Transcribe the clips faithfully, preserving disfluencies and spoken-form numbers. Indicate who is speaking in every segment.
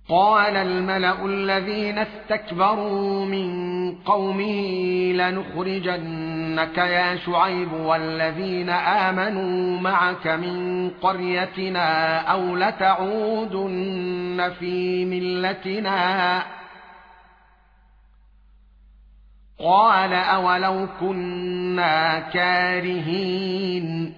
Speaker 1: قال الملأ الذين استكبروا من قومه لنخرجنك يا شعيب والذين آمنوا معك من قريتنا أو لتعودن في ملتنا قال أولو كنا كارهين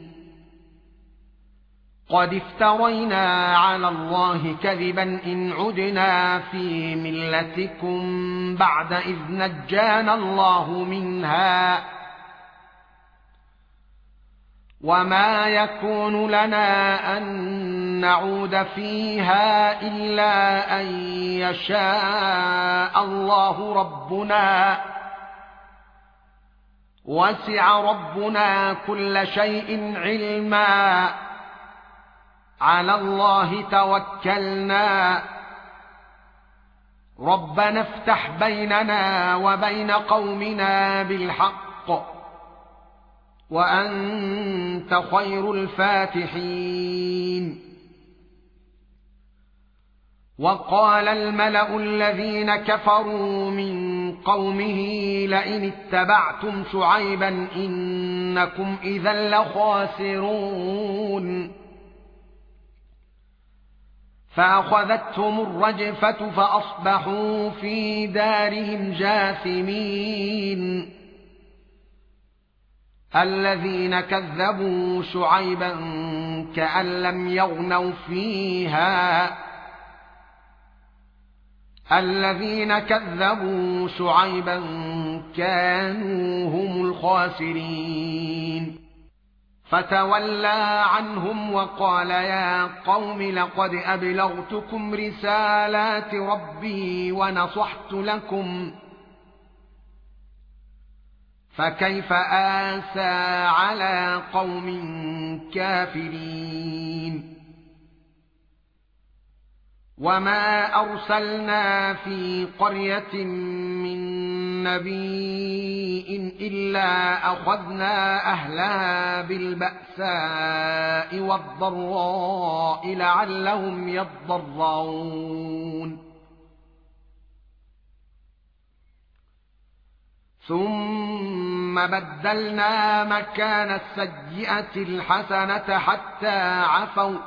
Speaker 1: قد افترينا على الله كذبا إن عدنا في ملتكم بعد إذ نجانا الله منها وما يكون لنا أن نعود فيها إلا أن يشاء الله ربنا وسع ربنا كل شيء علما على الله توكلنا ربنا افتح بيننا وبين قومنا بالحق وأنت خير الفاتحين وقال الملأ الذين كفروا من قومه لئن اتبعتم شعيبا إنكم إذا لخاسرون فأخذتهم الرجفة فأصبحوا في دارهم جاثمين الذين كذبوا شعيبا كأن لم يغنوا فيها الذين كذبوا شعيبا كانوا هم الخاسرين فتولى عنهم وقال يا قوم لقد أبلغتكم رسالات ربي ونصحت لكم فكيف آسى على قوم كافرين وما أرسلنا في قرية من نبي إلا أخذنا أهلها بالبأساء والضراء لعلهم يضرعون ثم بدلنا مكان السيئة الحسنة حتى عفوا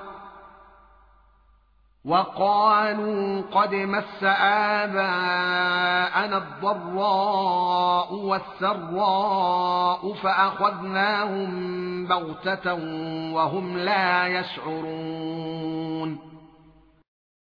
Speaker 1: وقالوا قد مس آباءنا الضراء والسراء فأخذناهم بغتة وهم لا يشعرون